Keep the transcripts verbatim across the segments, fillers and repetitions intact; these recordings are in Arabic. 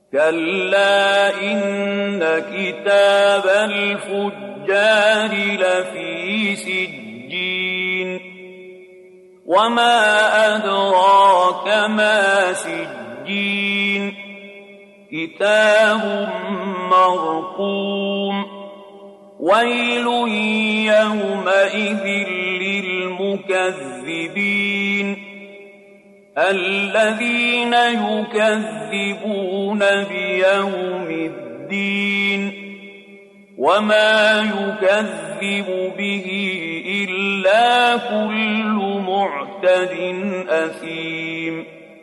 كلا إن كتاب الفجار لفي سجين وما أدراك ما سجين كتاب مرقوم ويل يومئذ للمكذبين الذين يكذبون بيوم الدين وما يكذب به إلا كل معتد أثيم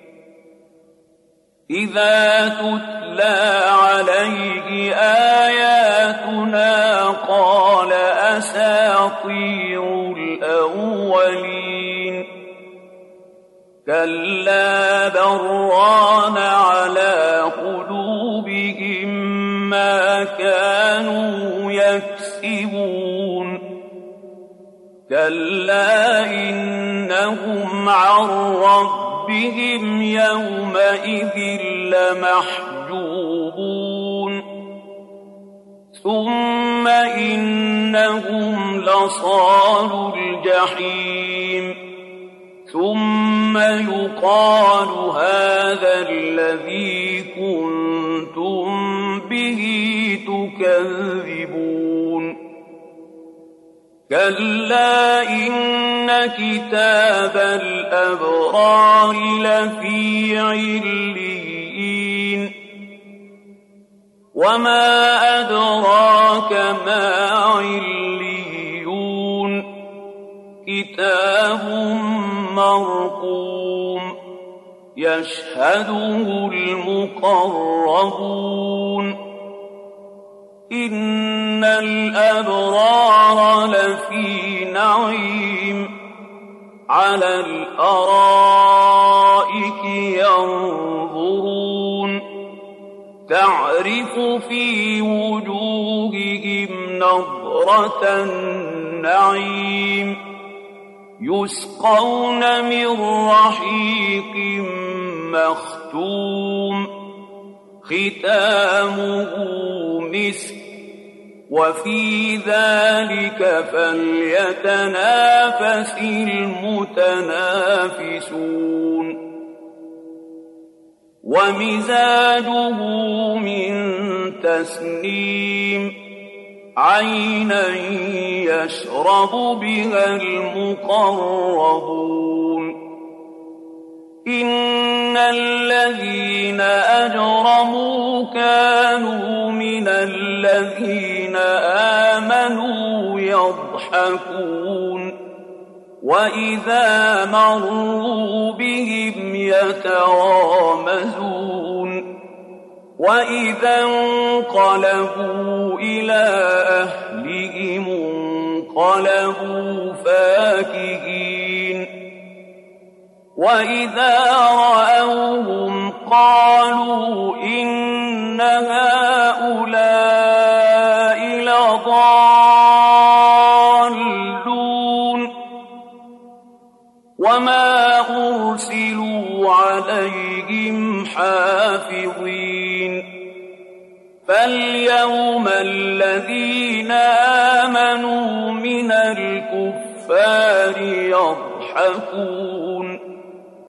إذا تتلى عليه آياتنا قال أساطير الأولين كلا بران على قلوبهم ما كانوا يكسبون كلا إنهم عن ربهم يومئذ لمحجوبون ثم إنهم لصالو الجحيم ثم يقال هذا الذي كنتم به تكذبون كلا إن كتاب الأبرار لفي عليين وما أدراك ما عليون كتاب مرقوم يشهده المقربون إن الأبرار لفي نعيم على الأرائك ينظرون تعرف في وجوههم نضرة النعيم يسقون من رحيق مختوم ختامه مسك وفي ذلك فليتنافس المتنافسون ومزاجه من تسنيم عينا يشرب بها المقربون إن الذين أجرموا كانوا من الذين آمنوا يضحكون وإذا مروا بهم يتغامزون وإذا انقلبوا إلى أهلهم انقلبوا فاكهين وإذا رأوهم قالوا إن هؤلاء لضالون وما أرسلوا عليهم حافظين فاليوم الذين آمنوا من الكفار يضحكون